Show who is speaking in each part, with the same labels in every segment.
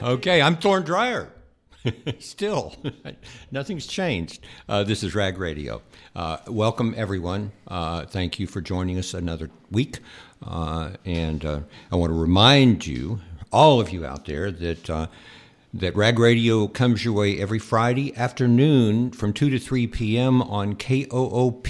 Speaker 1: Okay, I'm Thorne Dreyer. Still, nothing's changed. This is Rag Radio. Welcome, everyone. Thank you for joining us another week. And I want to remind you, all of you out there, that Rag Radio comes your way every Friday afternoon from 2 to 3 p.m. on KOOP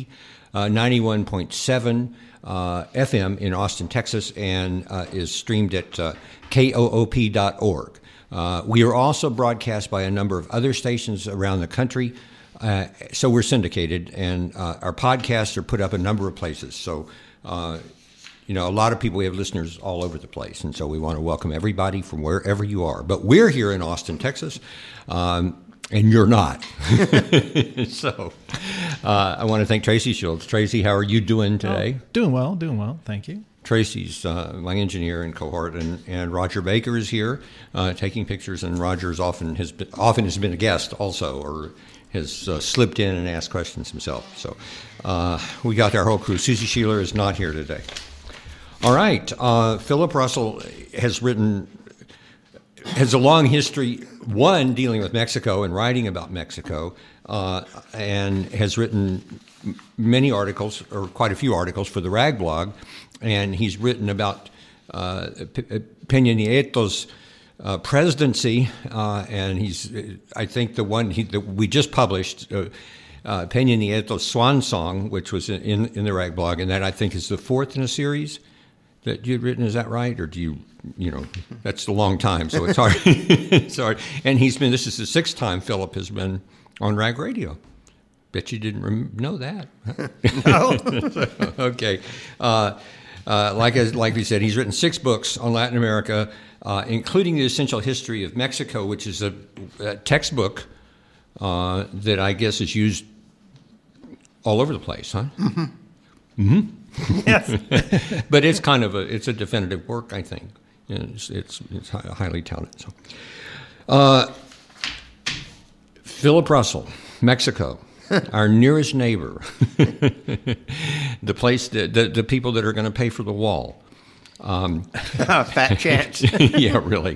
Speaker 1: 91.7 FM in Austin, Texas, and is streamed at koop.org. We are also broadcast by a number of other stations around the country, so we're syndicated, and our podcasts are put up a number of places. So, a lot of people, we have listeners all over the place, and so we want to welcome everybody from wherever you are. But we're here in Austin, Texas, and you're not. So I want to thank Tracy Schultz. Tracy, how are you doing today?
Speaker 2: Doing well. Thank you.
Speaker 1: Tracy's my engineer in cohort, and Roger Baker is here taking pictures, and Roger often has been a guest also, or has slipped in and asked questions himself. So we got our whole crew. Susie Sheeler is not here today. All right. Philip Russell has a long history, one, dealing with Mexico and writing about Mexico, and has written many articles, or quite a few articles, for the Rag blog. And he's written about Peña Nieto's presidency, and he's, I think, the one that we just published, Peña Nieto's Swan Song, which was in the Rag blog, and that I think is the fourth in a series that you'd written. Is that right? Or do you that's a long time, so it's hard. It's hard. And this is the sixth time Philip has been on Rag Radio. Bet you didn't know that.
Speaker 2: No.
Speaker 1: Okay. Like we said, he's written 6 books on Latin America, including The Essential History of Mexico, which is a textbook that I guess is used all over the place, huh? Mm-hmm. Mm-hmm.
Speaker 2: Yes.
Speaker 1: But it's kind of a definitive work, I think. It's highly touted. So, Philip Russell, Mexico. Our nearest neighbor, the place, the people that are going to pay for the wall.
Speaker 2: Fat chance.
Speaker 1: Yeah, really.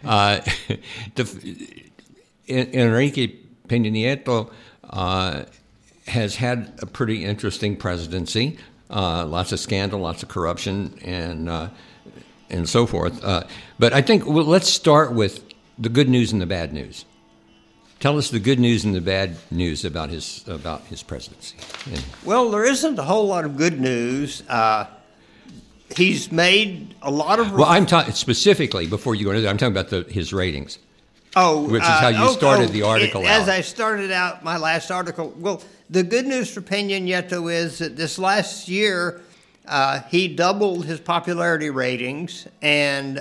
Speaker 1: Enrique Peña Nieto has had a pretty interesting presidency. Lots of scandal, lots of corruption, and so forth. But I think let's start with the good news and the bad news. Tell us the good news and the bad news about his presidency.
Speaker 3: Well, there isn't a whole lot of good news. He's made a lot of...
Speaker 1: Well, I'm talking specifically, before you go into that, I'm talking about his ratings.
Speaker 3: Oh,
Speaker 1: which is how you started the article out.
Speaker 3: As I started out my last article, well, the good news for Peña Nieto is that this last year he doubled his popularity ratings, and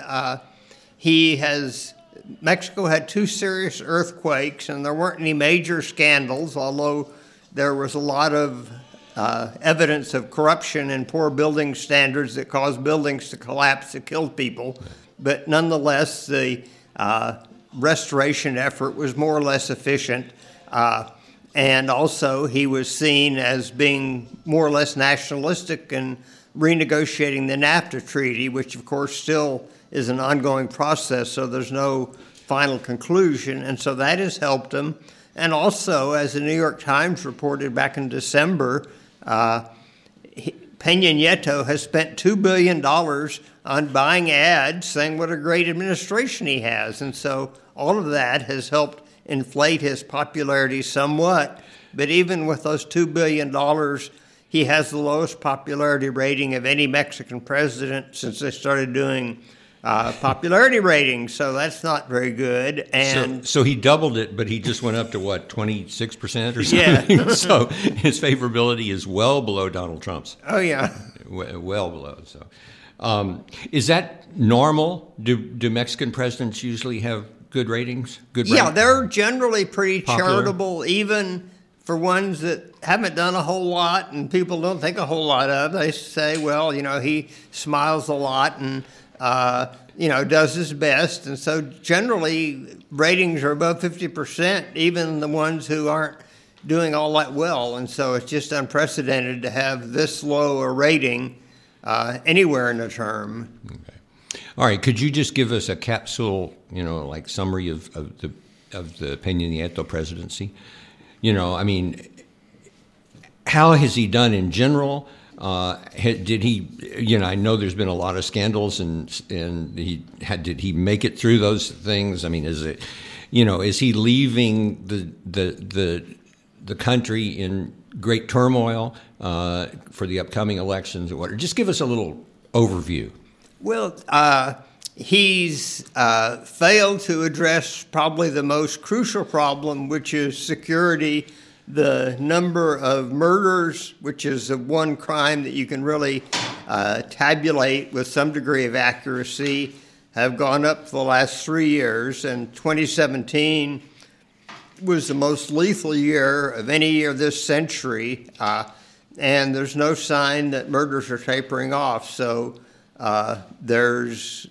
Speaker 3: Mexico had 2 serious earthquakes, and there weren't any major scandals, although there was a lot of evidence of corruption and poor building standards that caused buildings to collapse that killed people. But nonetheless, the restoration effort was more or less efficient. And also, he was seen as being more or less nationalistic in renegotiating the NAFTA treaty, which, of course, still is an ongoing process, so there's no final conclusion, and so that has helped him. And also, as the New York Times reported back in December, Peña Nieto has spent $2 billion on buying ads saying what a great administration he has, and so all of that has helped inflate his popularity somewhat. But even with those $2 billion, he has the lowest popularity rating of any Mexican president since they started doing popularity ratings, so that's not very good. And
Speaker 1: so he doubled it, but he just went up to, 26% or something?
Speaker 3: Yeah.
Speaker 1: So his favorability is well below Donald Trump's.
Speaker 3: Oh, yeah.
Speaker 1: Well below. So, is that normal? Do Mexican presidents usually have good ratings?
Speaker 3: Yeah, they're generally pretty charitable, even for ones that haven't done a whole lot and people don't think a whole lot of. They say, well, he smiles a lot and does his best. And so generally ratings are above 50%, even the ones who aren't doing all that well. And so it's just unprecedented to have this low a rating anywhere in the term.
Speaker 1: Okay. All right, could you just give us a capsule, like summary of the Peña Nieto presidency? I mean, how has he done in general? Did he? I know there's been a lot of scandals, and did he make it through those things? I mean, is he leaving the country in great turmoil for the upcoming elections or what? Just give us a little overview.
Speaker 3: Well, he's failed to address probably the most crucial problem, which is security. The number of murders, which is the one crime that you can really tabulate with some degree of accuracy, have gone up for the last 3 years. And 2017 was the most lethal year of any year this century. And there's no sign that murders are tapering off. So there's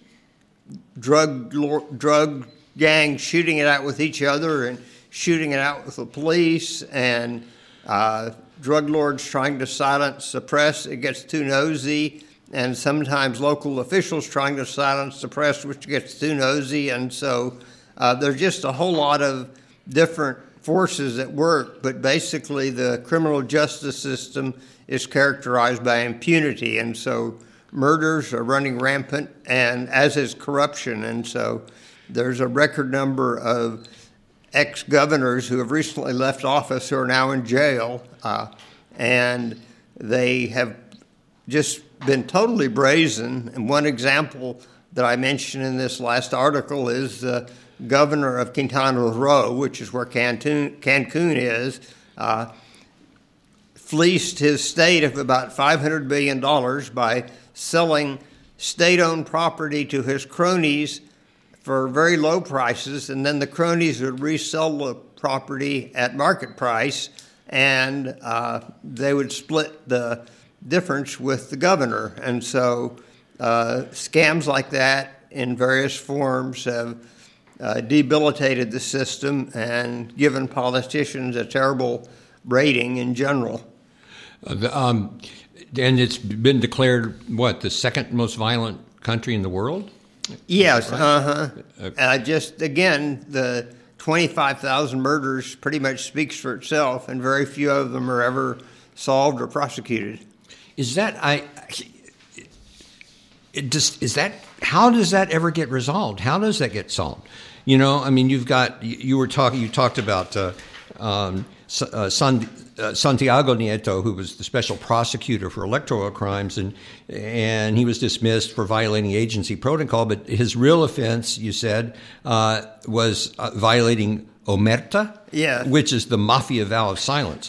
Speaker 3: drug gangs shooting it out with each other and shooting it out with the police, and drug lords trying to silence the press. It gets too nosy, and sometimes local officials trying to silence the press, which gets too nosy. And so there's just a whole lot of different forces at work, but basically the criminal justice system is characterized by impunity, and so murders are running rampant, and as is corruption. And so there's a record number of ex-governors who have recently left office who are now in jail, and they have just been totally brazen. And one example that I mentioned in this last article is the governor of Quintana Roo, which is where Cancun is, fleeced his state of about $500 billion by selling state-owned property to his cronies for very low prices, and then the cronies would resell the property at market price, and they would split the difference with the governor. And so scams like that in various forms have debilitated the system and given politicians a terrible rating in general.
Speaker 1: And it's been declared, the second most violent country in the world?
Speaker 3: Yes, just, again, the 25,000 murders pretty much speaks for itself, and very few of them are ever solved or prosecuted.
Speaker 1: How does that ever get resolved? How does that get solved? You talked about Santiago Nieto, who was the special prosecutor for electoral crimes, and he was dismissed for violating agency protocol. But his real offense, you said, was violating omerta, which is the mafia vow of silence.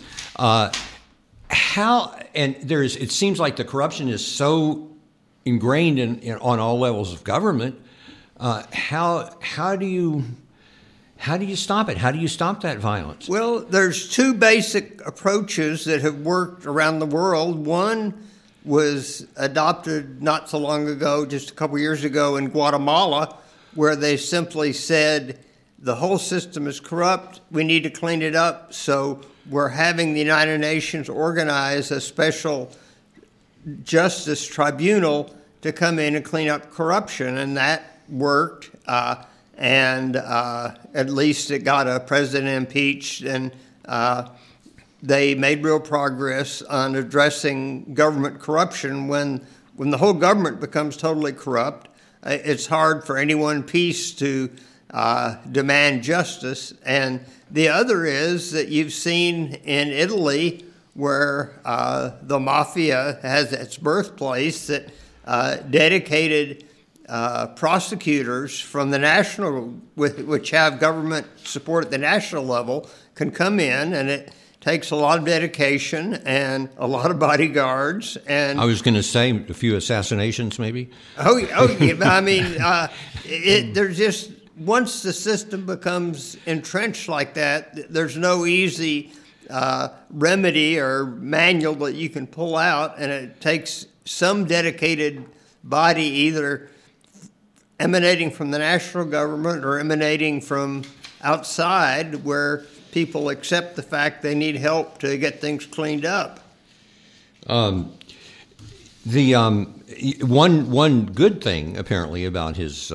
Speaker 1: It seems like the corruption is so ingrained on all levels of government. How do you stop it? How do you stop that violence?
Speaker 3: Well, there's two basic approaches that have worked around the world. One was adopted not so long ago, just a couple years ago in Guatemala, where they simply said the whole system is corrupt, we need to clean it up, so we're having the United Nations organize a special justice tribunal to come in and clean up corruption, and that worked. And at least it got a president impeached, and they made real progress on addressing government corruption. When the whole government becomes totally corrupt, it's hard for any one piece to demand justice. And the other is that you've seen in Italy, where the mafia has its birthplace, that dedicated prosecutors from the national, which have government support at the national level, can come in, and it takes a lot of dedication and a lot of bodyguards. And
Speaker 1: I was going to say a few assassinations, maybe.
Speaker 3: Oh yeah. I mean, there's just, once the system becomes entrenched like that, there's no easy remedy or manual that you can pull out, and it takes some dedicated body, either emanating from the national government or emanating from outside, where people accept the fact they need help to get things cleaned up.
Speaker 1: one good thing apparently about his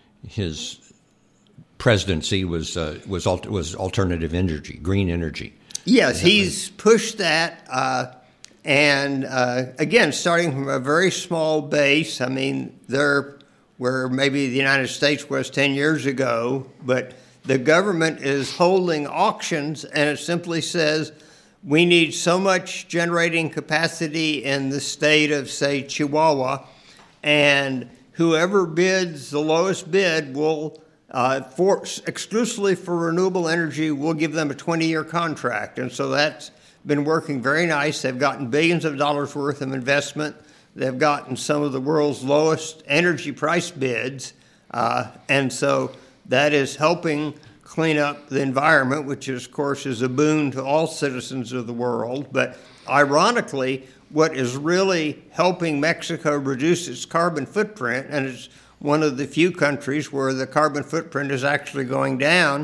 Speaker 1: presidency was alternative energy, green energy.
Speaker 3: Yes, he's pushed that, and again, starting from a very small base. I mean, they're where maybe the United States was 10 years ago, but the government is holding auctions, and it simply says, we need so much generating capacity in the state of, say, Chihuahua, and whoever bids the lowest bid will, exclusively for renewable energy, we'll give them a 20-year contract. And so that's been working very nice. They've gotten billions of dollars worth of investment. They've gotten some of the world's lowest energy price bids. And so that is helping clean up the environment, which of course is a boon to all citizens of the world. But ironically, what is really helping Mexico reduce its carbon footprint, and it's one of the few countries where the carbon footprint is actually going down,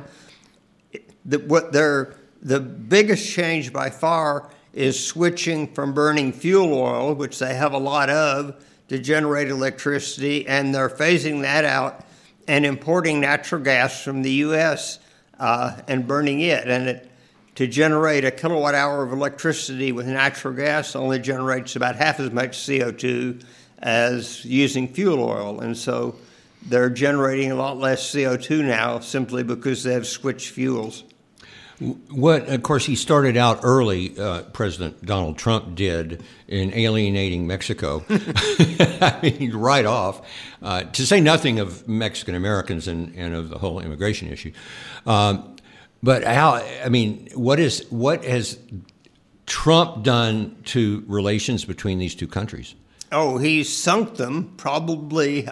Speaker 3: the biggest change by far is switching from burning fuel oil, which they have a lot of, to generate electricity, and they're phasing that out and importing natural gas from the U.S. And burning it. And to generate a kilowatt hour of electricity with natural gas only generates about half as much CO2 as using fuel oil. And so they're generating a lot less CO2 now simply because they have switched fuels.
Speaker 1: Of course, he started out early, President Donald Trump did, in alienating Mexico. I mean, right off, to say nothing of Mexican Americans and of the whole immigration issue. But what has Trump done to relations between these two countries?
Speaker 3: Oh, he's sunk them probably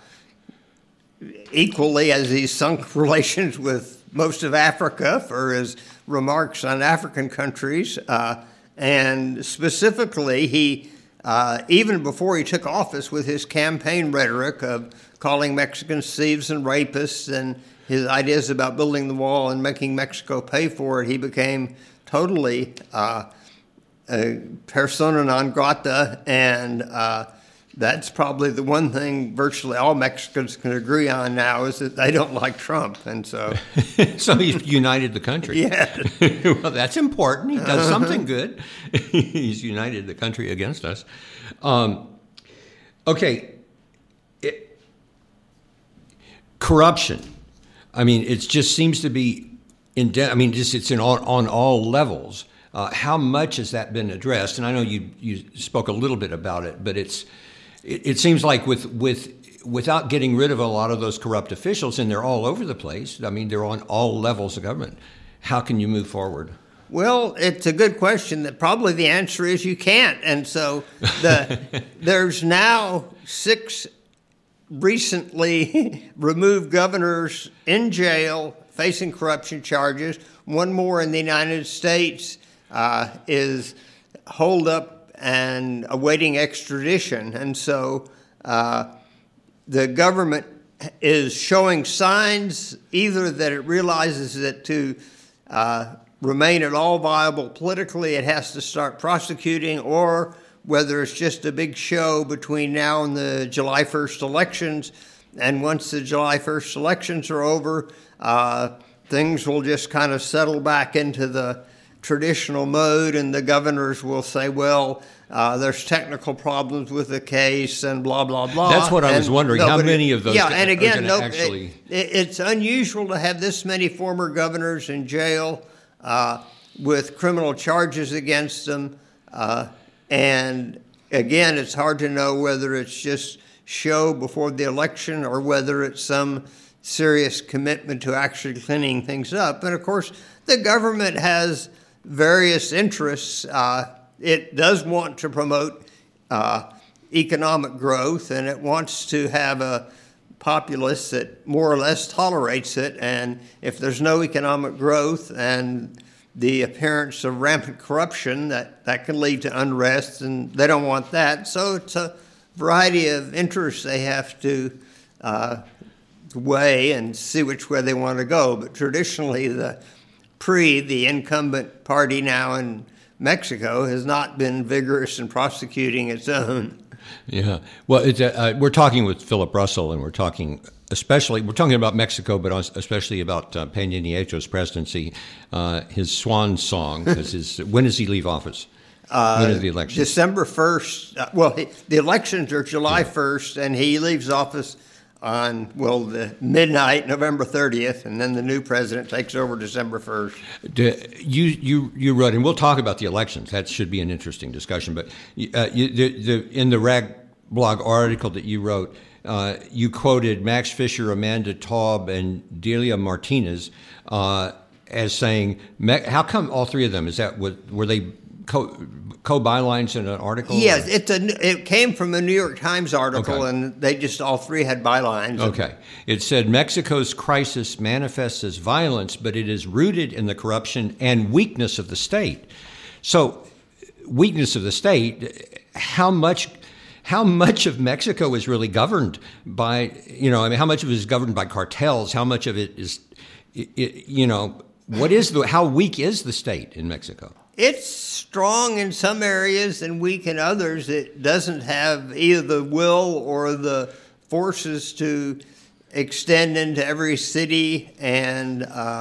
Speaker 3: equally as he's sunk relations with most of Africa for his remarks on African countries. And specifically, he, even before he took office, with his campaign rhetoric of calling Mexicans thieves and rapists and his ideas about building the wall and making Mexico pay for it, he became totally persona non grata, and that's probably the one thing virtually all Mexicans can agree on now, is that they don't like Trump. And so
Speaker 1: so he's united the country.
Speaker 3: Yeah.
Speaker 1: Well, that's important. He does something good. He's united the country against us. Okay. Corruption. I mean, it just seems to be it's on all levels. How much has that been addressed? And I know you spoke a little bit about it, but it seems like without getting rid of a lot of those corrupt officials, and they're all over the place. I mean, they're on all levels of government. How can you move forward?
Speaker 3: Well, it's a good question. That probably the answer is you can't. And so there's now 6 recently removed governors in jail facing corruption charges. One more in the United States is holed up and awaiting extradition. And so the government is showing signs either that it realizes that to remain at all viable politically, it has to start prosecuting, or whether it's just a big show between now and the July 1st elections. And once the July 1st elections are over, things will just kind of settle back into the traditional mode, and the governors will say, well, there's technical problems with the case and blah, blah, blah.
Speaker 1: That's what I was wondering. How many of those actually...
Speaker 3: It's unusual to have this many former governors in jail with criminal charges against them. And again, it's hard to know whether it's just show before the election or whether it's some serious commitment to actually cleaning things up. And of course, the government has various interests. It does want to promote economic growth, and it wants to have a populace that more or less tolerates it. And if there's no economic growth and the appearance of rampant corruption, that can lead to unrest, and they don't want that. So it's a variety of interests they have to weigh and see which way they want to go. But traditionally, the incumbent party now in Mexico has not been vigorous in prosecuting its own.
Speaker 1: Yeah. Well, we're talking with Philip Russell, and we're talking about Mexico, but especially about Peña Nieto's presidency, his swan song. Because when does he leave office? When is the election?
Speaker 3: December 1st. The elections are July 1st, and he leaves office on, the midnight, November 30th, and then the new president takes over December 1st.
Speaker 1: You wrote, and we'll talk about the elections. That should be an interesting discussion. But in the Rag blog article that you wrote, you quoted Max Fisher, Amanda Taub, and Delia Martinez as saying, "How come all three of them? Were they co-bylines in an article?"
Speaker 3: Yes, it came from a New York Times article,
Speaker 1: Okay.
Speaker 3: and they just all three had bylines.
Speaker 1: Okay. It said Mexico's crisis manifests as violence, but it is rooted in the corruption and weakness of the state. So, weakness of the state, how much of Mexico is really governed by, how much of it is governed by cartels? How much of it is, how weak is the state in Mexico?
Speaker 3: It's strong in some areas and weak in others. It doesn't have either the will or the forces to extend into every city and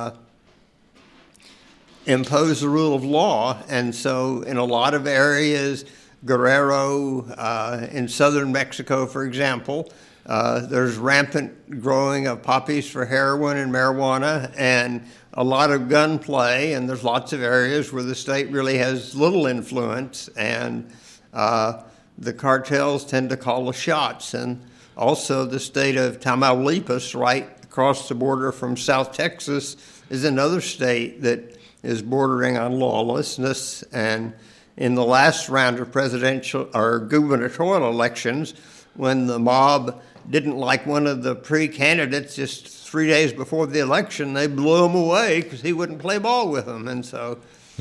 Speaker 3: impose the rule of law. And so in a lot of areas, Guerrero, in southern Mexico, for example, there's rampant growing of poppies for heroin and marijuana, and a lot of gunplay, and there's lots of areas where the state really has little influence, and the cartels tend to call the shots. And also the state of Tamaulipas, right across the border from South Texas, is another state that is bordering on lawlessness. And in the last round of presidential or gubernatorial elections, when the mob didn't like one of the pre-candidates, just 3 days before the election, they blew him away because he wouldn't play ball with them. And so,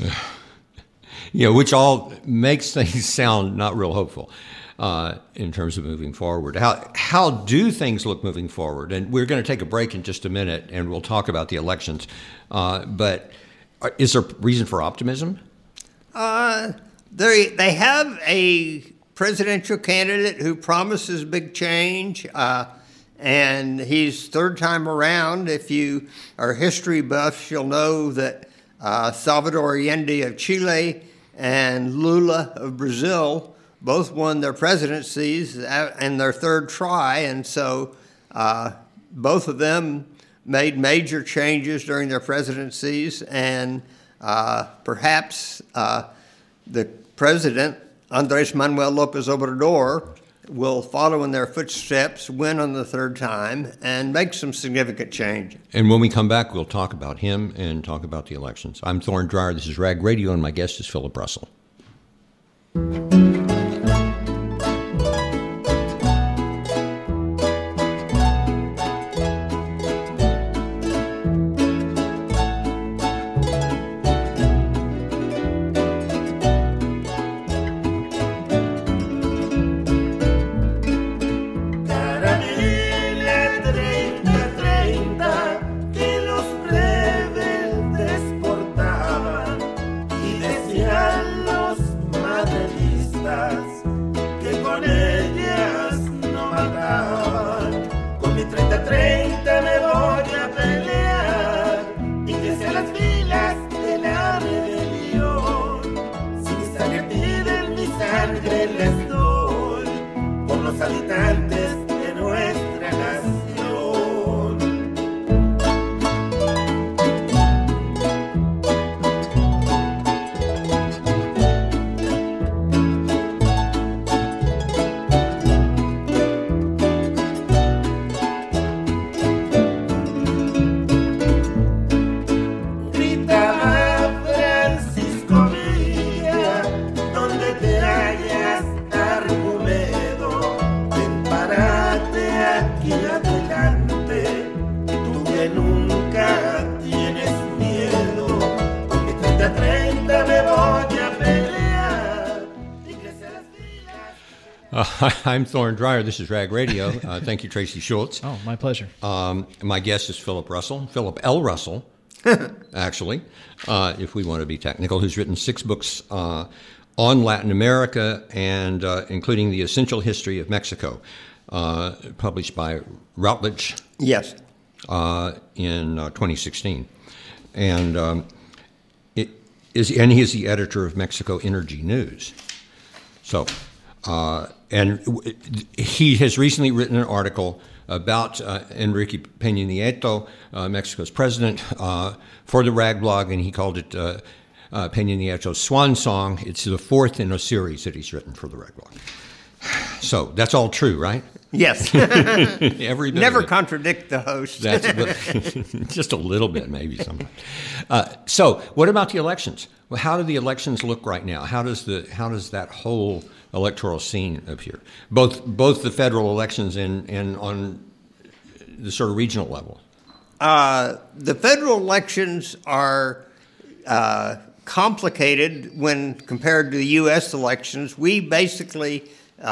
Speaker 1: which all makes things sound not real hopeful in terms of moving forward. How do things look moving forward? And we're going to take a break in just a minute, and we'll talk about the elections. But is there reason for optimism?
Speaker 3: They have a presidential candidate who promises big change, and he's third time around. If you are history buffs, you'll know that Salvador Allende of Chile and Lula of Brazil both won their presidencies in their third try, and so both of them made major changes during their presidencies, and perhaps the president, Andres Manuel Lopez Obrador, will follow in their footsteps, win on the third time, and make some significant change.
Speaker 1: And when we come back, we'll talk about him and talk about the elections. I'm Thorne Dreyer. This is Rag Radio, and my guest is Philip Russell. I'm Thorne Dreyer. This is Rag Radio. Thank you, Tracy Schultz.
Speaker 2: Oh, my pleasure.
Speaker 1: My guest is Philip Russell, Philip L. Russell, actually, if we want to be technical, who's written 6 books on Latin America and including the essential history of Mexico, published by Routledge.
Speaker 3: Yes.
Speaker 1: In 2016, and he is the editor of Mexico Energy News. So, and he has recently written an article about Enrique Peña Nieto, Mexico's president, for the Rag blog, and he called it Peña Nieto's Swan Song. It's the fourth in a series that he's written for the Rag blog. So that's all true, right?
Speaker 3: Yes.
Speaker 1: Every bit
Speaker 3: Never
Speaker 1: of it.
Speaker 3: contradict the host.
Speaker 1: That's just a little bit, maybe sometimes. So, what about the elections? Well, how do the elections look right now? How does that whole electoral scene appear? Both the federal elections and on the sort of regional level.
Speaker 3: The federal elections are complicated when compared to the U.S. elections. We basically,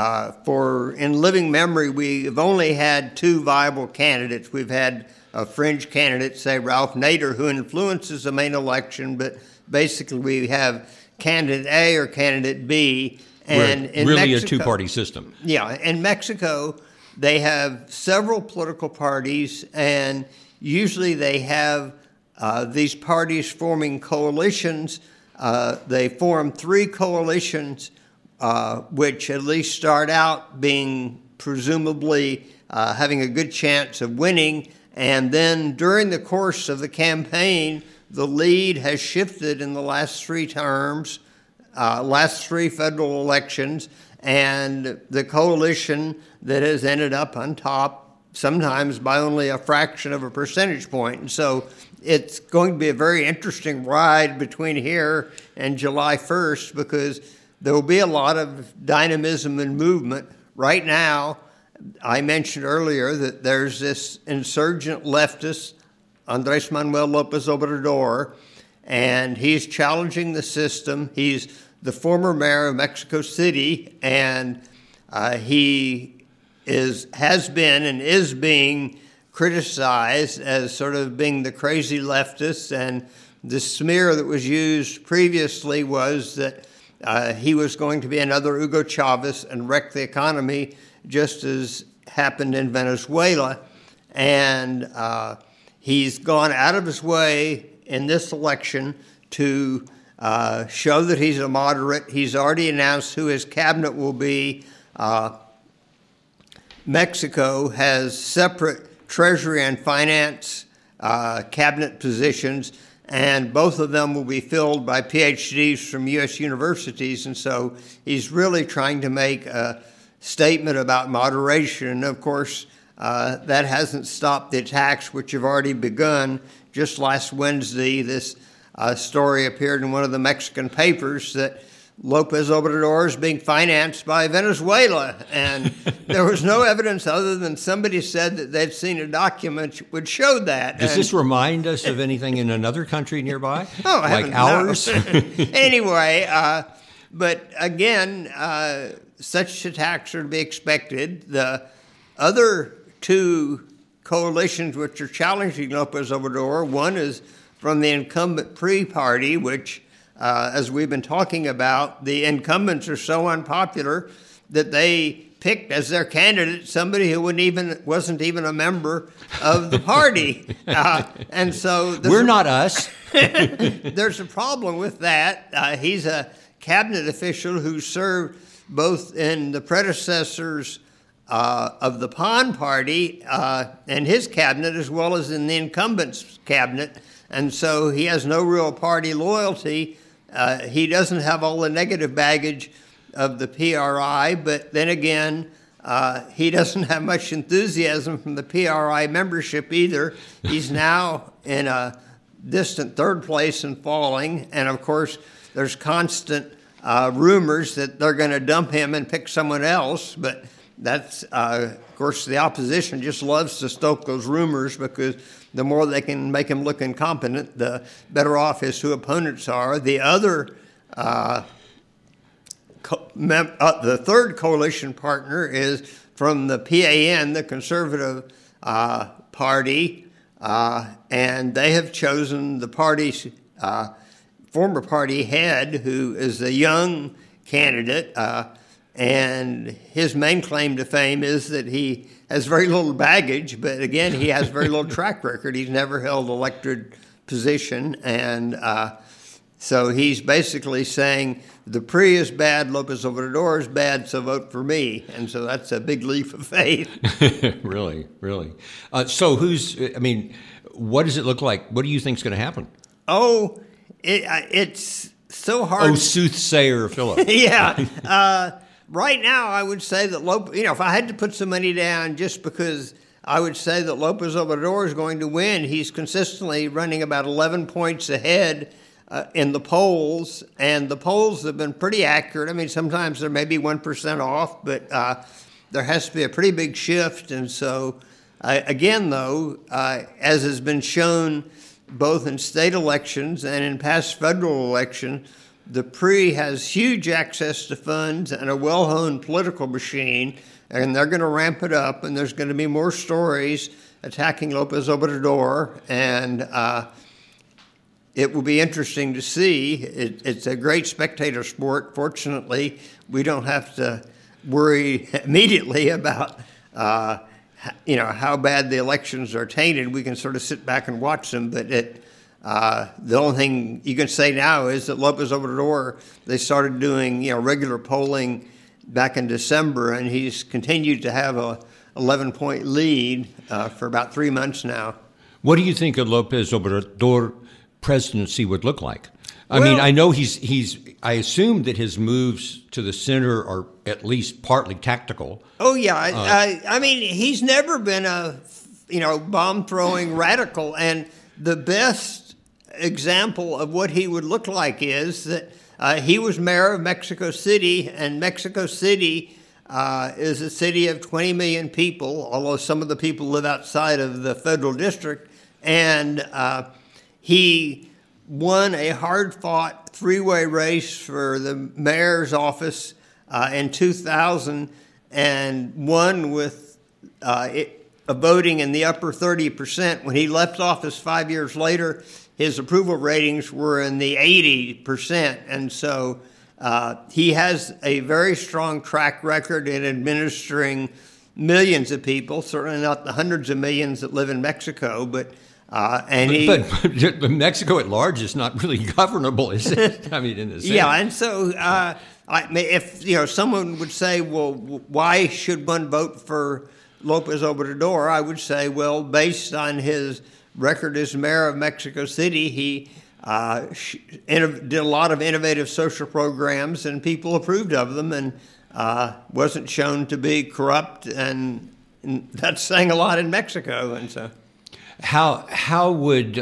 Speaker 3: in living memory, we have only had two viable candidates. We've had a fringe candidate, say Ralph Nader, who influences the main election, but basically we have candidate A or candidate B. And in
Speaker 1: really
Speaker 3: Mexico,
Speaker 1: a two-party system.
Speaker 3: Yeah, in Mexico, they have several political parties, and usually they have these parties forming coalitions. They form three coalitions, which at least start out being presumably having a good chance of winning. And then during the course of the campaign, the lead has shifted in the last three terms, last three federal elections, and the coalition that has ended up on top, sometimes by only a fraction of a percentage point. And so it's going to be a very interesting ride between here and July 1st, because there will be a lot of dynamism and movement. Right now, I mentioned earlier that there's this insurgent leftist, Andrés Manuel López Obrador, and he's challenging the system. He's the former mayor of Mexico City, and he has been and is being criticized as sort of being the crazy leftist. And the smear that was used previously was that he was going to be another Hugo Chavez and wreck the economy, just as happened in Venezuela. And he's gone out of his way in this election to show that he's a moderate. He's already announced who his cabinet will be. Mexico has separate Treasury and Finance cabinet positions, and both of them will be filled by PhDs from U.S. universities. And so he's really trying to make a statement about moderation. And of course, that hasn't stopped the attacks, which have already begun. Just last Wednesday, this story appeared in one of the Mexican papers that López Obrador is being financed by Venezuela. And there was no evidence other than somebody said that they'd seen a document which showed that.
Speaker 1: Does this remind us of anything in another country nearby?
Speaker 3: Oh,
Speaker 1: like ours?
Speaker 3: Anyway, but again, such attacks are to be expected. The other two coalitions which are challenging López Obrador, one is from the incumbent PRI party, which, as we've been talking about, the incumbents are so unpopular that they picked as their candidate somebody who wasn't even a member of the party. And so
Speaker 1: we're not us.
Speaker 3: There's a problem with that. He's a cabinet official who served both in the predecessors of the PAN party and his cabinet, as well as in the incumbent's cabinet. And so he has no real party loyalty. He doesn't have all the negative baggage of the PRI, but then again, he doesn't have much enthusiasm from the PRI membership either. He's now in a distant third place and falling. And of course, there's constant rumors that they're going to dump him and pick someone else. But that's, of course, the opposition just loves to stoke those rumors, because the more they can make him look incompetent, the better off his two opponents are. The other, the third coalition partner is from the PAN, the Conservative Party, and they have chosen the party's former party head, who is a young candidate. And his main claim to fame is that he has very little baggage, but again, he has very little track record. He's never held elected position, and so he's basically saying the PRI is bad, Lopez Obrador is bad, so vote for me. And so that's a big leap of faith.
Speaker 1: Really, really. So what does it look like? What do you think is going to happen?
Speaker 3: Oh, it's so hard.
Speaker 1: Oh, soothsayer Philip.
Speaker 3: Yeah. Right now, I would say that if I had to put some money down just because I would say that Lopez Obrador is going to win, he's consistently running about 11 points ahead in the polls, and the polls have been pretty accurate. I mean, sometimes they're maybe 1% off, but there has to be a pretty big shift. And so, again, though, as has been shown both in state elections and in past federal elections, the PRI has huge access to funds and a well-honed political machine, and they're going to ramp it up, and there's going to be more stories attacking Lopez Obrador, and it will be interesting to see. It's a great spectator sport. Fortunately, we don't have to worry immediately about how bad the elections are tainted. We can sort of sit back and watch them, but the only thing you can say now is that Lopez Obrador, they started doing regular polling back in December, and he's continued to have a 11-point lead for about 3 months now.
Speaker 1: What do you think a Lopez Obrador presidency would look like? I mean, I know I assume that his moves to the center are at least partly tactical.
Speaker 3: Oh yeah, I mean, he's never been a bomb-throwing radical, and the best example of what he would look like is that he was mayor of Mexico City, and Mexico City is a city of 20 million people, although some of the people live outside of the federal district, and he won a hard-fought three-way race for the mayor's office in 2000 and won with a voting in the upper 30%. When he left office 5 years later, his approval ratings were in the 80%. And so he has a very strong track record in administering millions of people, certainly not the hundreds of millions that live in Mexico, but
Speaker 1: Mexico at large is not really governable, is it? I mean, in the sense.
Speaker 3: Yeah, and so if someone would say, well, why should one vote for Lopez Obrador? I would say, well, based on his record as mayor of Mexico City, he did a lot of innovative social programs, and people approved of them, and wasn't shown to be corrupt, and that's saying a lot in Mexico, and so.
Speaker 1: How would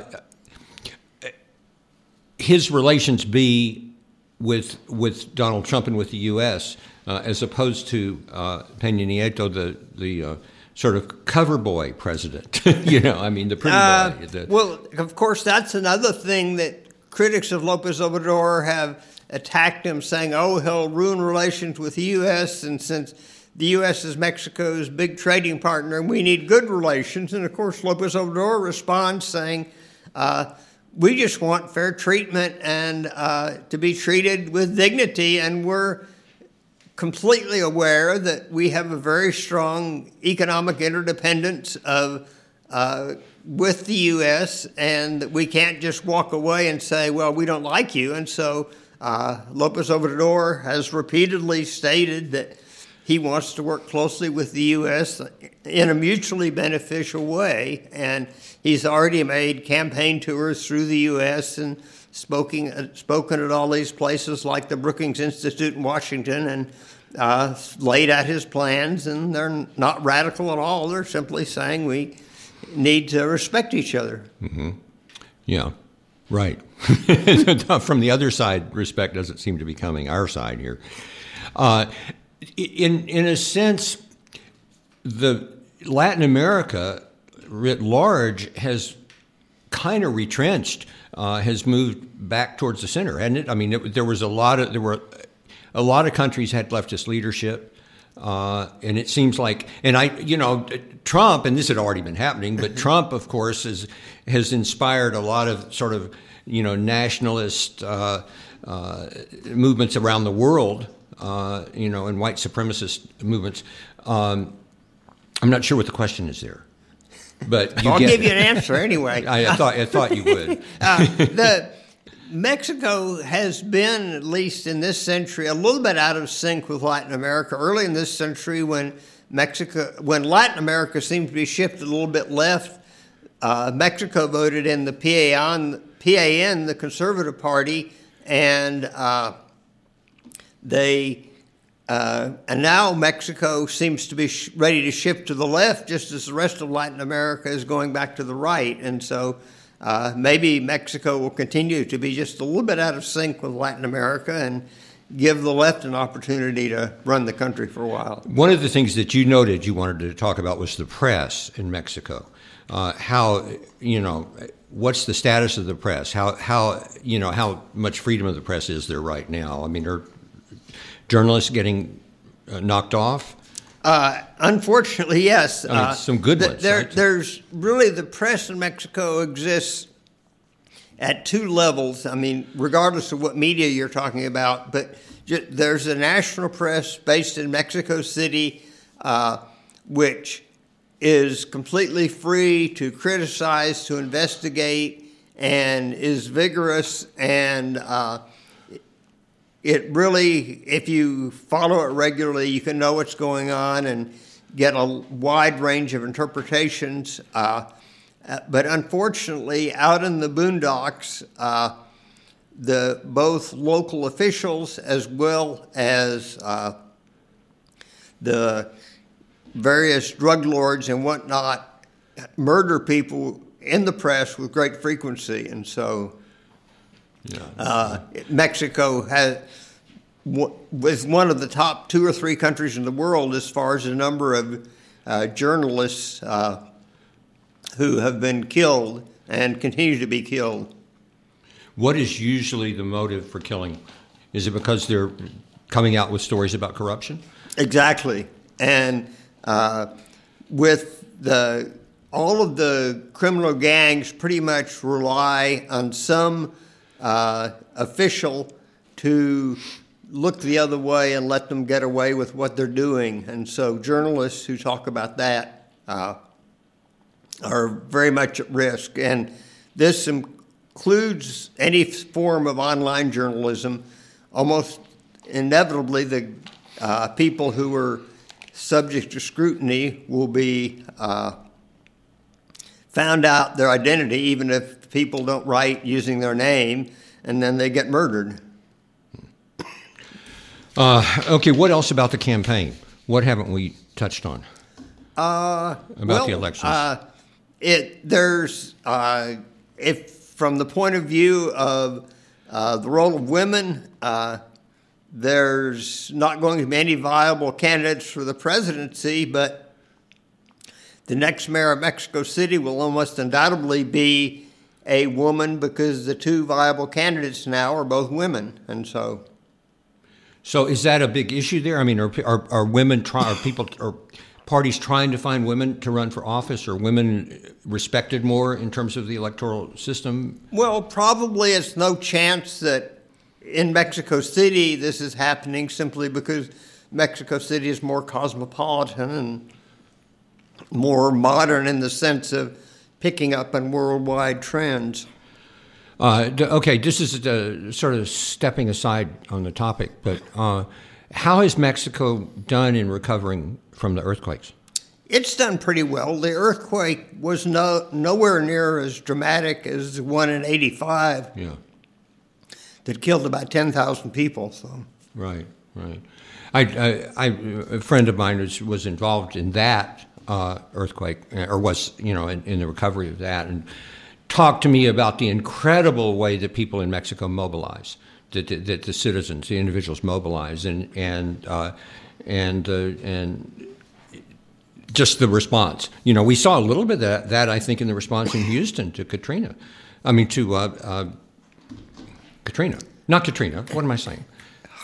Speaker 1: his relations be with Donald Trump and with the U.S. As opposed to Peña Nieto, the sort of cover boy president? I mean, the pretty boy.
Speaker 3: Well, of course, that's another thing that critics of Lopez Obrador have attacked him, saying, oh, he'll ruin relations with the U.S., and since the U.S. is Mexico's big trading partner, and we need good relations. And, of course, Lopez Obrador responds saying, we just want fair treatment and to be treated with dignity, and we're completely aware that we have a very strong economic interdependence with the U.S., and that we can't just walk away and say, well, we don't like you. And so Lopez Obrador has repeatedly stated that he wants to work closely with the U.S. in a mutually beneficial way, and he's already made campaign tours through the U.S. and spoken at all these places like the Brookings Institute in Washington, and laid out his plans, and they're not radical at all. They're simply saying we need to respect each other.
Speaker 1: Mm-hmm. Yeah, right. From the other side, respect doesn't seem to be coming our side here. In a sense, the Latin America writ large has kind of retrenched, has moved back towards the center, hadn't it? I mean, there were a lot of countries had leftist leadership. And it seems like, Trump, and this had already been happening, but Trump, of course, has inspired a lot of sort of, nationalist movements around the world, and white supremacist movements. I'm not sure what the question is there, but
Speaker 3: I'll give you an answer anyway.
Speaker 1: I thought you would.
Speaker 3: Mexico has been, at least in this century, a little bit out of sync with Latin America. Early in this century, when Latin America seemed to be shifted a little bit left, Mexico voted in the PAN, the Conservative Party, and and now Mexico seems to be ready to shift to the left, just as the rest of Latin America is going back to the right. And so maybe Mexico will continue to be just a little bit out of sync with Latin America and give the left an opportunity to run the country for a while.
Speaker 1: One of the things that you noted you wanted to talk about was the press in Mexico. What's the status of the press? How much freedom of the press is there right now? I mean, are journalists getting knocked off?
Speaker 3: Unfortunately, yes.
Speaker 1: Some good ones. Right?
Speaker 3: There's really, the press in Mexico exists at two levels. I mean, regardless of what media you're talking about, but there's a national press based in Mexico City, which is completely free to criticize, to investigate, and is vigorous. And it really, if you follow it regularly, you can know what's going on and get a wide range of interpretations. But unfortunately, out in the boondocks, both local officials as well as the various drug lords and whatnot murder people in the press with great frequency. And so Mexico was one of the top 2 or 3 countries in the world as far as the number of journalists who have been killed and continue to be killed.
Speaker 1: What is usually the motive for killing? Is it because they're coming out with stories about corruption?
Speaker 3: Exactly. And with all of the criminal gangs pretty much rely on some official to look the other way and let them get away with what they're doing. And so journalists who talk about that are very much at risk. And this includes any form of online journalism. Almost inevitably, the people who are subject to scrutiny will be found out their identity, even if people don't write using their name, and then they get murdered.
Speaker 1: Okay, what else about the campaign? What haven't we touched on about the elections? If from the point of view of the role of women, there's not going to be any viable candidates for the presidency, but the next mayor of Mexico City will almost undoubtedly be a woman because the 2 viable candidates now are both women, and so is that a big issue there? I mean, are women are parties trying to find women to run for office? Are women respected more in terms of the electoral system? Well,
Speaker 3: probably it's no chance that in Mexico City this is happening simply because Mexico City is more cosmopolitan and more modern in the sense of picking up on worldwide trends.
Speaker 1: Okay, this is sort of stepping aside on the topic, but how has Mexico done in recovering from the earthquakes?
Speaker 3: It's done pretty well. The earthquake was nowhere near as dramatic as the one in '85 that killed about 10,000 people. So.
Speaker 1: Right. A friend of mine was involved in that earthquake, or was, in the recovery of that, and talked to me about the incredible way that people in Mexico mobilize, that the citizens, the individuals mobilize, and just the response. We saw a little bit of that I think in the response in Houston to Katrina. I mean, to Katrina, not Katrina. What am I saying?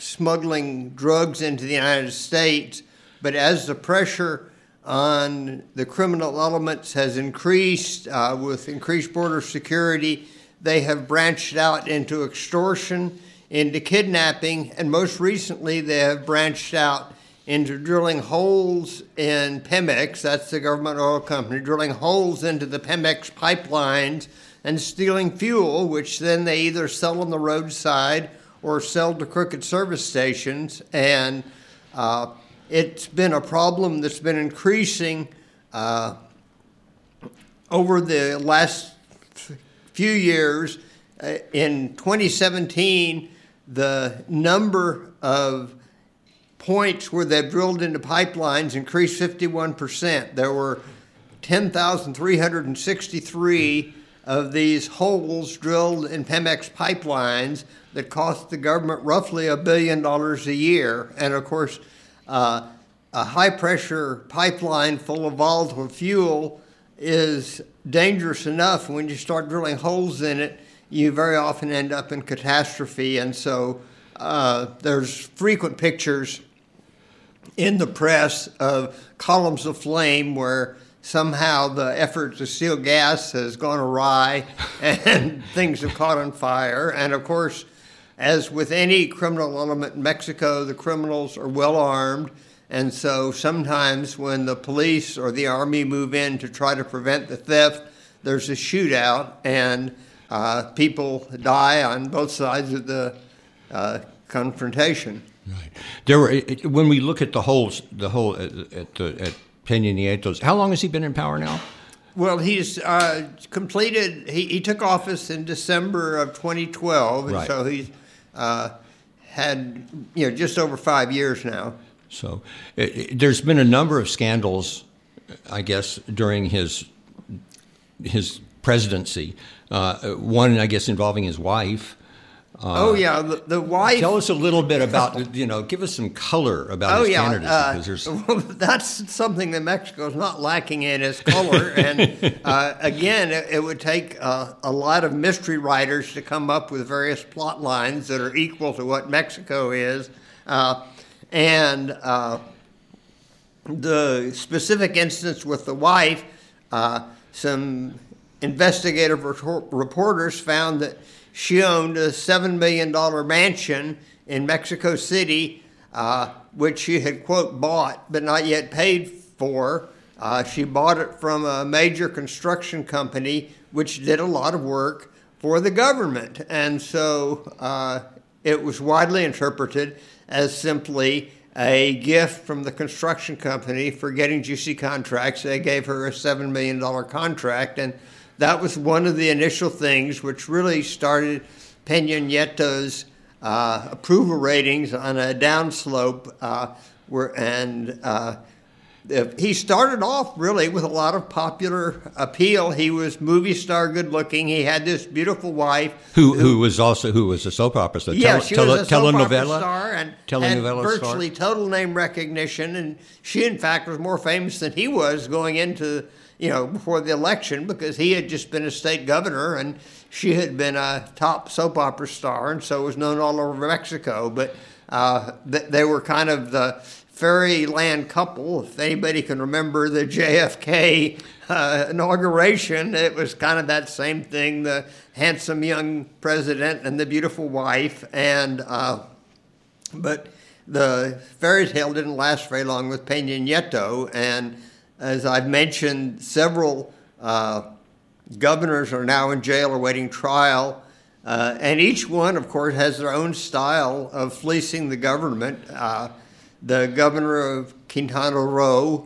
Speaker 3: smuggling drugs into the United States. But as the pressure on the criminal elements has increased with increased border security, they have branched out into extortion, into kidnapping, and most recently they have branched out into drilling holes in Pemex, that's the government oil company, drilling holes into the Pemex pipelines and stealing fuel, which then they either sell on the roadside or sell to crooked service stations. And it's been a problem that's been increasing over the last few years. In 2017, the number of points where they've drilled into pipelines increased 51%. There were 10,363 of these holes drilled in Pemex pipelines that cost the government roughly $1 billion a year. And of course, a high-pressure pipeline full of volatile fuel is dangerous enough. When you start drilling holes in it, you very often end up in catastrophe. And so there's frequent pictures in the press of columns of flame where somehow the effort to steal gas has gone awry and things have caught on fire. And of course, as with any criminal element in Mexico, the criminals are well armed. And so sometimes when the police or the army move in to try to prevent the theft, there's a shootout and people die on both sides of the confrontation.
Speaker 1: Right. There were, when we look at the hole at Peña Nieto's, how long has he been in power now?
Speaker 3: Well, he's completed. He took office in December of 2012, and
Speaker 1: right.
Speaker 3: So he's had just over 5 years now.
Speaker 1: So there's been a number of scandals, I guess, during his presidency. One, I guess, involving his wife.
Speaker 3: The wife.
Speaker 1: Tell us a little bit about, give us some color about his candidacy.
Speaker 3: Well, that's something that Mexico is not lacking in, is color. And again, it would take a lot of mystery writers to come up with various plot lines that are equal to what Mexico is. The specific instance with the wife, some investigative reporters found that she owned a $7 million mansion in Mexico City, which she had, quote, bought but not yet paid for. She bought it from a major construction company, which did a lot of work for the government. And so it was widely interpreted as simply a gift from the construction company for getting juicy contracts. They gave her a $7 million contract, and that was one of the initial things which really started Peña Nieto's approval ratings on a downslope. He started off really with a lot of popular appeal. He was movie star, good looking. He had this beautiful wife
Speaker 1: who was a soap opera star.
Speaker 3: Yeah, she was a soap opera
Speaker 1: telenovela
Speaker 3: star and
Speaker 1: telenovela
Speaker 3: had virtually total name recognition. And she, in fact, was more famous than he was going into before the election, because he had just been a state governor and she had been a top soap opera star, and so was known all over Mexico. But they were kind of the fairyland couple. If anybody can remember the JFK inauguration, it was kind of that same thing, the handsome young president and the beautiful wife. But the fairy tale didn't last very long with Peña Nieto, and as I've mentioned, several governors are now in jail awaiting trial, and each one, of course, has their own style of fleecing the government. The governor of Quintana Roo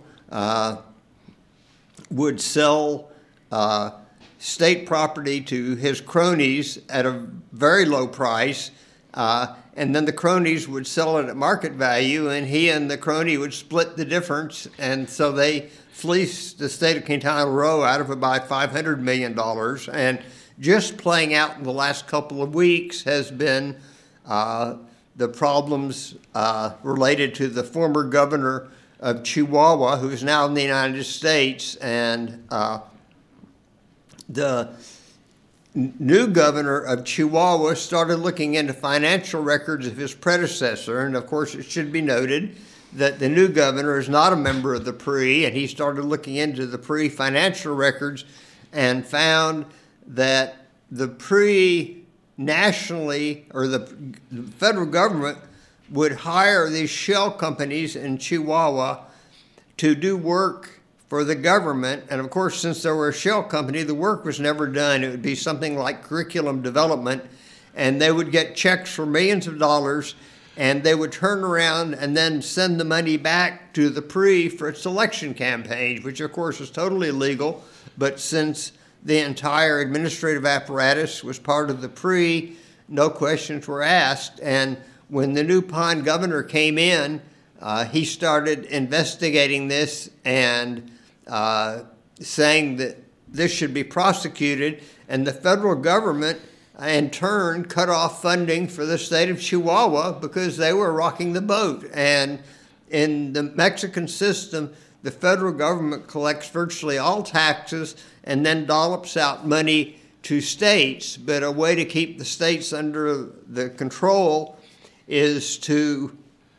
Speaker 3: would sell state property to his cronies at a very low price, and then the cronies would sell it at market value, and he and the crony would split the difference, and so they fleeced the state of Quintana Roo out of about $500 million. And just playing out in the last couple of weeks has been the problems related to the former governor of Chihuahua, who is now in the United States. And the new governor of Chihuahua started looking into financial records of his predecessor. And of course, it should be noted that the new governor is not a member of the PRI, and he started looking into the PRI financial records and found that the PRI nationally, or the federal government, would hire these shell companies in Chihuahua to do work for the government. And of course, since they were a shell company, the work was never done. It would be something like curriculum development, and they would get checks for millions of dollars, and they would turn around and then send the money back to the PRI for its election campaigns, which of course is totally illegal. But since the entire administrative apparatus was part of the PRI, no questions were asked. And when the new Pine governor came in, he started investigating this and saying that this should be prosecuted, and the federal government in turn cut off funding for the state of Chihuahua because they were rocking the boat. And in the Mexican system, the federal government collects virtually all taxes and then dollops out money to states. But a way to keep the states under the control is to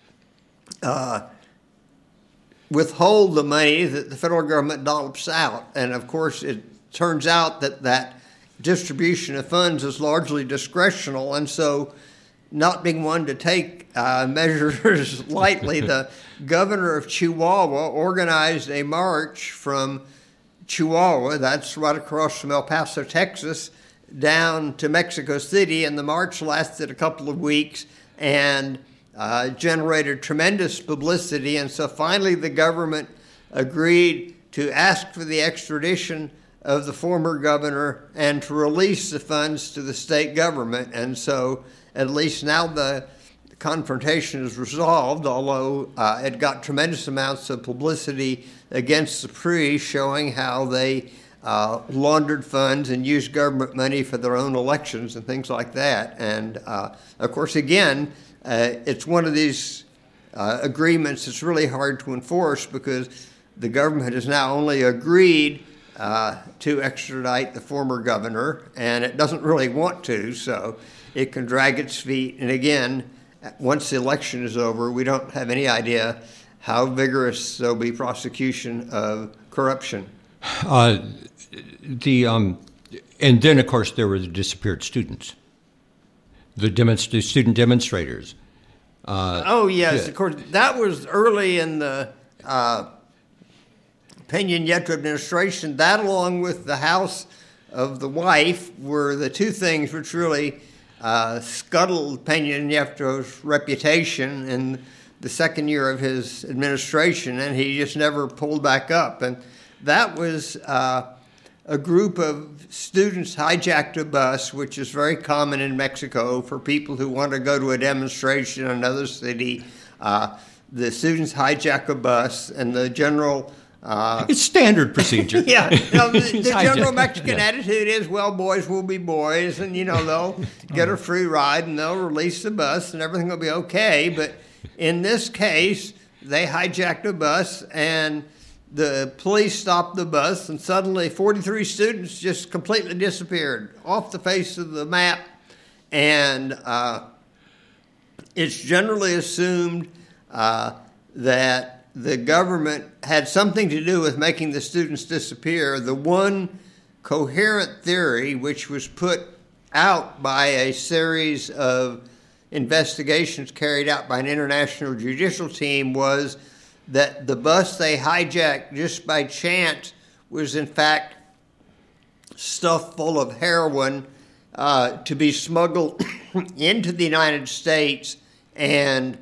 Speaker 3: withhold the money that the federal government dollops out. And of course, it turns out that that distribution of funds is largely discretional. And so, not being one to take measures lightly, the governor of Chihuahua organized a march from Chihuahua, that's right across from El Paso, Texas, down to Mexico City. And the march lasted a couple of weeks and generated tremendous publicity. And so finally the government agreed to ask for the extradition of the former governor and to release the funds to the state government. And so at least now the confrontation is resolved, although it got tremendous amounts of publicity against the PRI, showing how they laundered funds and used government money for their own elections and things like that. And of course, again, it's one of these agreements that's really hard to enforce because the government has now only agreed to extradite the former governor, and it doesn't really want to, so it can drag its feet. And again, once the election is over, we don't have any idea how vigorous there'll be prosecution of corruption.
Speaker 1: And then, of course, there were the disappeared students, the student demonstrators.
Speaker 3: Oh, yes, of course. That was early in the Peña Nieto administration. That, along with the house of the wife, were the two things which really scuttled Peña Nieto's reputation in the second year of his administration, and he just never pulled back up. And that was a group of students hijacked a bus, which is very common in Mexico for people who want to go to a demonstration in another city. The students hijack a bus, and the general...
Speaker 1: it's standard procedure.
Speaker 3: Yeah, the general Mexican attitude is, well, boys will be boys, and, they'll get a free ride, and they'll release the bus, and everything will be okay. But in this case, they hijacked a bus, and the police stopped the bus, and suddenly 43 students just completely disappeared off the face of the map. And it's generally assumed that the government had something to do with making the students disappear. The one coherent theory, which was put out by a series of investigations carried out by an international judicial team, was that the bus they hijacked just by chance was in fact stuffed full of heroin to be smuggled into the United States. And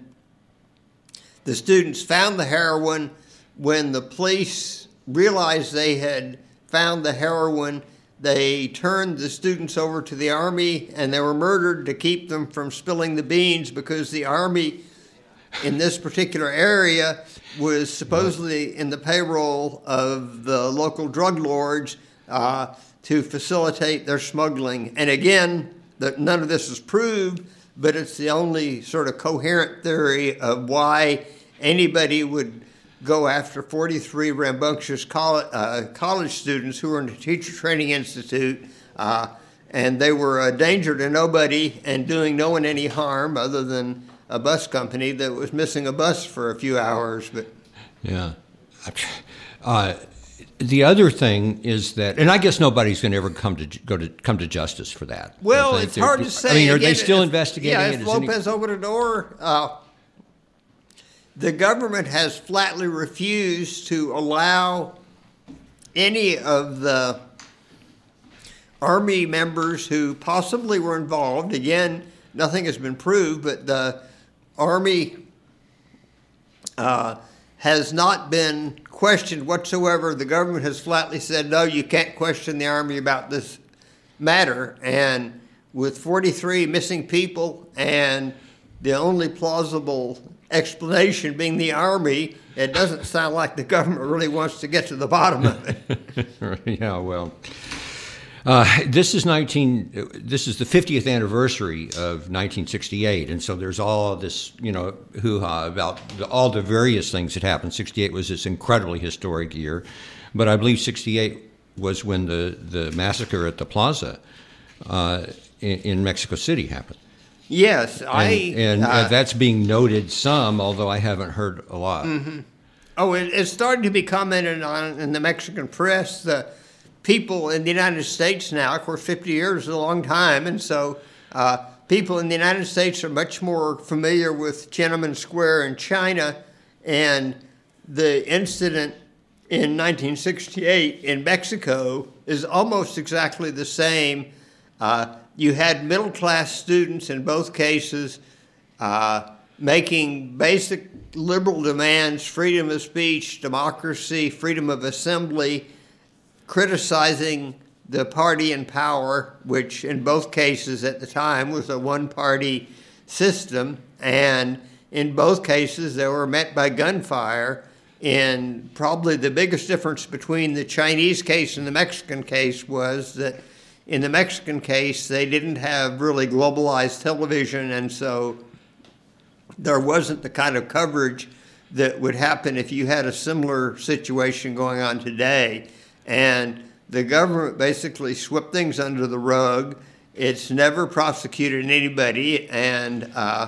Speaker 3: the students found the heroin. When the police realized they had found the heroin, they turned the students over to the Army, and they were murdered to keep them from spilling the beans, because the Army in this particular area was supposedly in the payroll of the local drug lords to facilitate their smuggling. And again, none of this is proved, but it's the only sort of coherent theory of why anybody would go after 43 rambunctious college students who were in a teacher training institute and they were a danger to nobody and doing no one any harm other than a bus company that was missing a bus for a few hours. But
Speaker 1: yeah. The other thing is that, and I guess nobody's going to ever come to justice for that.
Speaker 3: Well, it's hard to say.
Speaker 1: I mean, are they
Speaker 3: Again,
Speaker 1: still investigating
Speaker 3: yeah,
Speaker 1: it?
Speaker 3: if Lopez Obrador, the government has flatly refused to allow any of the Army members who possibly were involved. Again, nothing has been proved, but the Army has not been questioned whatsoever. The government has flatly said, no, you can't question the Army about this matter. And with 43 missing people and the only plausible explanation being the Army, it doesn't sound like the government really wants to get to the bottom of it.
Speaker 1: Yeah, well, this is the 50th anniversary of 1968, and so there's all this, hoo-ha about all the various things that happened. 68 was this incredibly historic year, but I believe 68 was when the massacre at the plaza in Mexico City happened.
Speaker 3: Yes,
Speaker 1: and that's being noted some, although I haven't heard a lot.
Speaker 3: Mm-hmm. Oh, it's starting to be commented on in the Mexican press. The people in the United States now, of course, 50 years is a long time, and so people in the United States are much more familiar with Tiananmen Square in China, and the incident in 1968 in Mexico is almost exactly the same. You had middle-class students in both cases making basic liberal demands, freedom of speech, democracy, freedom of assembly, criticizing the party in power, which in both cases at the time was a one-party system, and in both cases they were met by gunfire. And probably the biggest difference between the Chinese case and the Mexican case was that in the Mexican case, they didn't have really globalized television, and so there wasn't the kind of coverage that would happen if you had a similar situation going on today. And the government basically swept things under the rug. It's never prosecuted anybody, and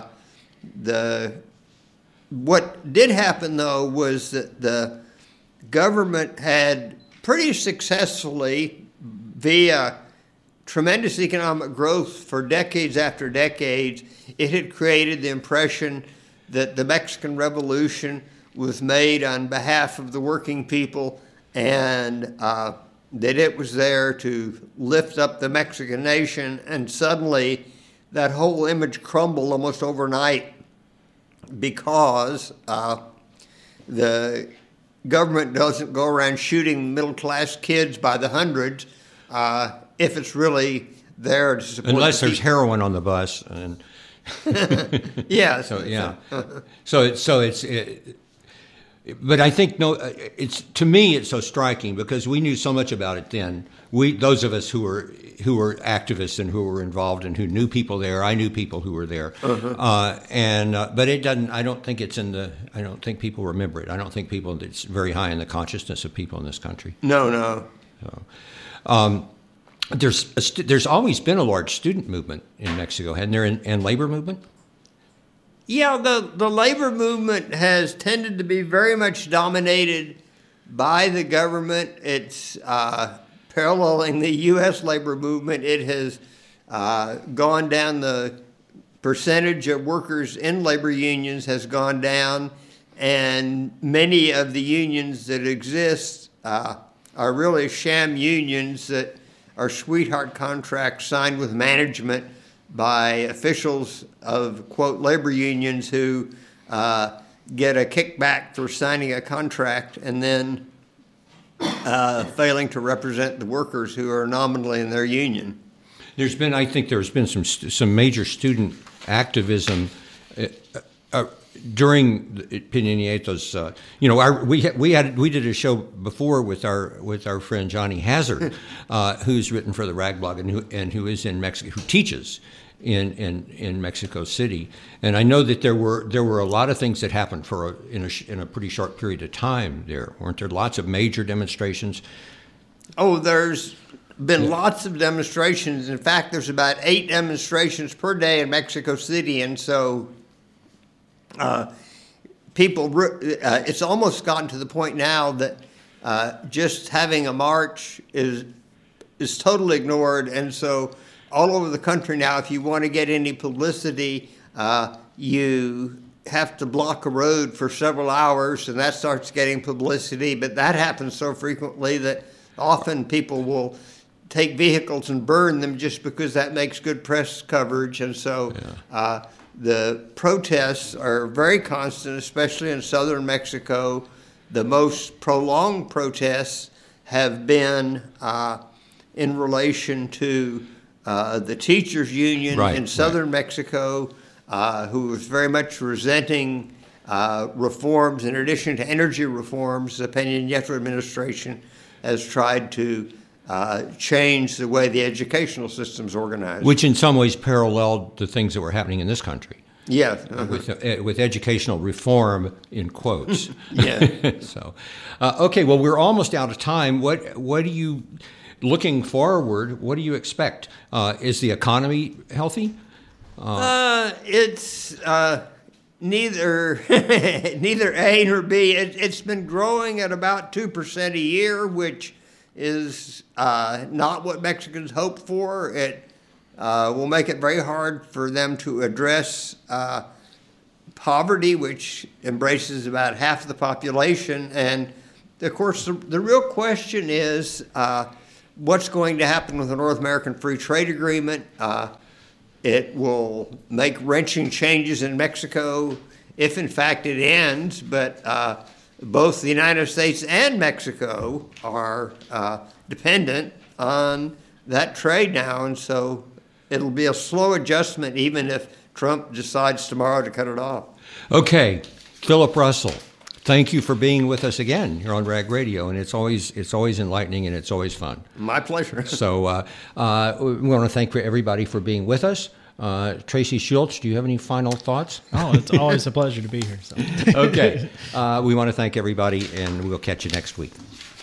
Speaker 3: what did happen, though, was that the government had pretty successfully, via tremendous economic growth for decades after decades, it had created the impression that the Mexican Revolution was made on behalf of the working people, and that it was there to lift up the Mexican nation. And suddenly that whole image crumbled almost overnight because the government doesn't go around shooting middle-class kids by the hundreds if it's really there to support.
Speaker 1: Unless there's heroin on the bus, and
Speaker 3: yes.
Speaker 1: So yeah. But I think to me it's so striking because we knew so much about it then. Those of us who were activists and who were involved and who knew people there. I knew people who were there, but it doesn't. I don't think it's I don't think people remember it. I don't think it's very high in the consciousness of people in this country.
Speaker 3: No.
Speaker 1: So, there's always been a large student movement in Mexico, hadn't there, and labor movement?
Speaker 3: Yeah, the labor movement has tended to be very much dominated by the government. It's paralleling the U.S. labor movement. It has gone down. The percentage of workers in labor unions has gone down, and many of the unions that exist are really sham unions that are sweetheart contracts signed with management by officials of, quote, labor unions who get a kickback for signing a contract and then failing to represent the workers who are nominally in their union.
Speaker 1: I think there's been some major student activism during Peña Nieto's. We did a show before with our friend Johnny Hazard, who's written for the Rag Blog and who is in Mexico, who teaches in Mexico City. And I know that there were a lot of things that happened in a pretty short period of time there. Weren't there lots of major demonstrations?
Speaker 3: Oh, there's been lots of demonstrations. In fact, there's about 8 demonstrations per day in Mexico City, and so it's almost gotten to the point now that just having a march is totally ignored, and so all over the country now, if you want to get any publicity, you have to block a road for several hours, and that starts getting publicity. But that happens so frequently that often people will take vehicles and burn them just because that makes good press coverage. And so the protests are very constant, especially in southern Mexico. The most prolonged protests have been in relation to the teachers' union in southern Mexico, who was very much resenting reforms. In addition to energy reforms, the Peña Nieto administration has tried to change the way the educational system is organized.
Speaker 1: Which in some ways paralleled the things that were happening in this country.
Speaker 3: Yeah.
Speaker 1: With educational reform, in quotes.
Speaker 3: Yeah.
Speaker 1: So, okay, well, we're almost out of time. What are you, looking forward, what do you expect? Is the economy healthy?
Speaker 3: It's neither A nor B. It's been growing at about 2% a year, which is not what Mexicans hope for. It will make it very hard for them to address poverty, which embraces about half the population. And, of course, the real question is what's going to happen with the North American Free Trade Agreement. It will make wrenching changes in Mexico if, in fact, it ends. But both the United States and Mexico are dependent on that trade now. And so it'll be a slow adjustment, even if Trump decides tomorrow to cut it off. Okay.
Speaker 1: Philip Russell, thank you for being with us again here on Rag Radio, and it's always enlightening and it's always fun.
Speaker 3: My pleasure.
Speaker 1: So we want to thank everybody for being with us. Tracy Schultz, do you have any final thoughts?
Speaker 2: Oh, it's always a pleasure to be here. So.
Speaker 1: Okay. We want to thank everybody, and we'll catch you next week.